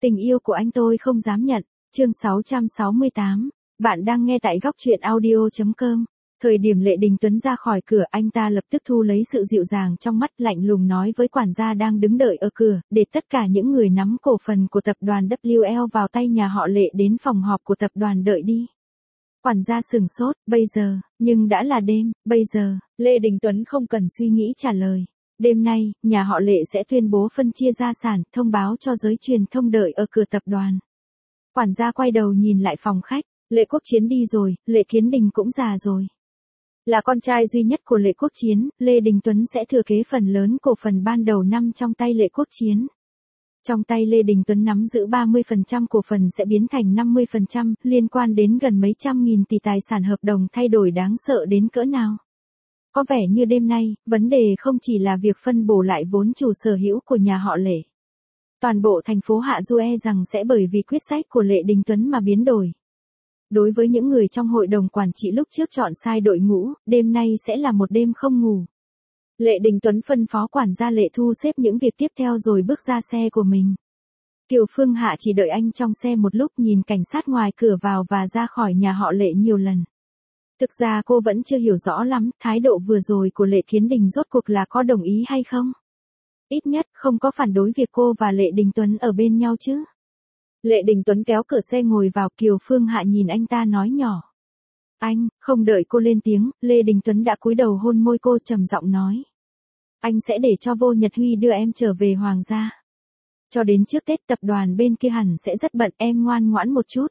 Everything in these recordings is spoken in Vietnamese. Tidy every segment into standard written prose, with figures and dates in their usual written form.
Tình yêu của anh tôi không dám nhận. Chương 668. Bạn đang nghe tại góc truyện audio.com. Thời điểm Lệ Đình Tuấn ra khỏi cửa, anh ta lập tức thu lấy sự dịu dàng trong mắt, lạnh lùng nói với quản gia đang đứng đợi ở cửa, để tất cả những người nắm cổ phần của tập đoàn WL vào tay nhà họ Lệ đến phòng họp của tập đoàn đợi đi. Quản gia sửng sốt, bây giờ, nhưng đã là đêm, bây giờ, Lệ Đình Tuấn không cần suy nghĩ trả lời. Đêm nay, nhà họ Lệ sẽ tuyên bố phân chia gia sản, thông báo cho giới truyền thông đợi ở cửa tập đoàn. Quản gia quay đầu nhìn lại phòng khách, Lệ Quốc Chiến đi rồi, Lệ Kiến Đình cũng già rồi. Là con trai duy nhất của Lệ Quốc Chiến, Lê Đình Tuấn sẽ thừa kế phần lớn cổ phần ban đầu năm trong tay Lệ Quốc Chiến. Trong tay Lê Đình Tuấn nắm giữ 30% cổ phần sẽ biến thành 50%, liên quan đến gần mấy trăm nghìn tỷ tài sản, hợp đồng thay đổi đáng sợ đến cỡ nào. Có vẻ như đêm nay, vấn đề không chỉ là việc phân bổ lại vốn chủ sở hữu của nhà họ Lệ. Toàn bộ thành phố Hạ Du e rằng sẽ bởi vì quyết sách của Lệ Đình Tuấn mà biến đổi. Đối với những người trong hội đồng quản trị lúc trước chọn sai đội ngũ, đêm nay sẽ là một đêm không ngủ. Lệ Đình Tuấn phân phó quản gia Lệ thu xếp những việc tiếp theo rồi bước ra xe của mình. Kiều Phương Hạ chỉ đợi anh trong xe một lúc, nhìn cảnh sát ngoài cửa vào và ra khỏi nhà họ Lệ nhiều lần. Thực ra cô vẫn chưa hiểu rõ lắm thái độ vừa rồi của Lệ Kiến Đình rốt cuộc là có đồng ý hay không. Ít nhất không có phản đối việc cô và Lệ Đình Tuấn ở bên nhau chứ. Lệ Đình Tuấn kéo cửa xe ngồi vào, Kiều Phương Hạ nhìn anh ta nói nhỏ. Anh, không đợi cô lên tiếng, Lê Đình Tuấn đã cúi đầu hôn môi cô, trầm giọng nói. Anh sẽ để cho Vô Nhật Huy đưa em trở về Hoàng gia. Cho đến trước Tết tập đoàn bên kia hẳn sẽ rất bận, em ngoan ngoãn một chút.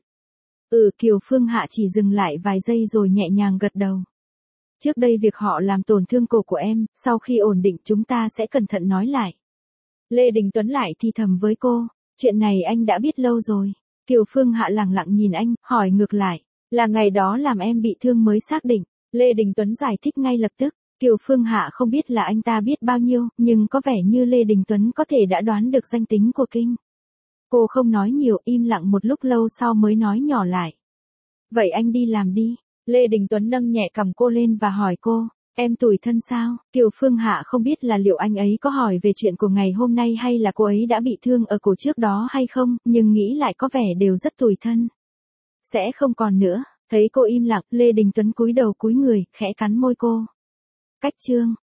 Kiều Phương Hạ chỉ dừng lại vài giây rồi nhẹ nhàng gật đầu. Trước đây việc họ làm tổn thương cổ của em, sau khi ổn định chúng ta sẽ cẩn thận nói lại. Lê Đình Tuấn lại thì thầm với cô, chuyện này anh đã biết lâu rồi. Kiều Phương Hạ lẳng lặng nhìn anh, hỏi ngược lại, là ngày đó làm em bị thương mới xác định. Lê Đình Tuấn giải thích ngay lập tức. Kiều Phương Hạ không biết là anh ta biết bao nhiêu, nhưng có vẻ như Lê Đình Tuấn có thể đã đoán được danh tính của Kinh. Cô không nói nhiều, im lặng một lúc lâu sau mới nói nhỏ lại. Vậy anh đi làm đi. Lê Đình Tuấn nâng nhẹ cằm cô lên và hỏi cô, em tủi thân sao? Kiều Phương Hạ không biết là liệu anh ấy có hỏi về chuyện của ngày hôm nay hay là cô ấy đã bị thương ở cổ trước đó hay không, nhưng nghĩ lại có vẻ đều rất tủi thân. Sẽ không còn nữa. Thấy cô im lặng, Lê Đình Tuấn cúi đầu cúi người, khẽ cắn môi cô. Cách chương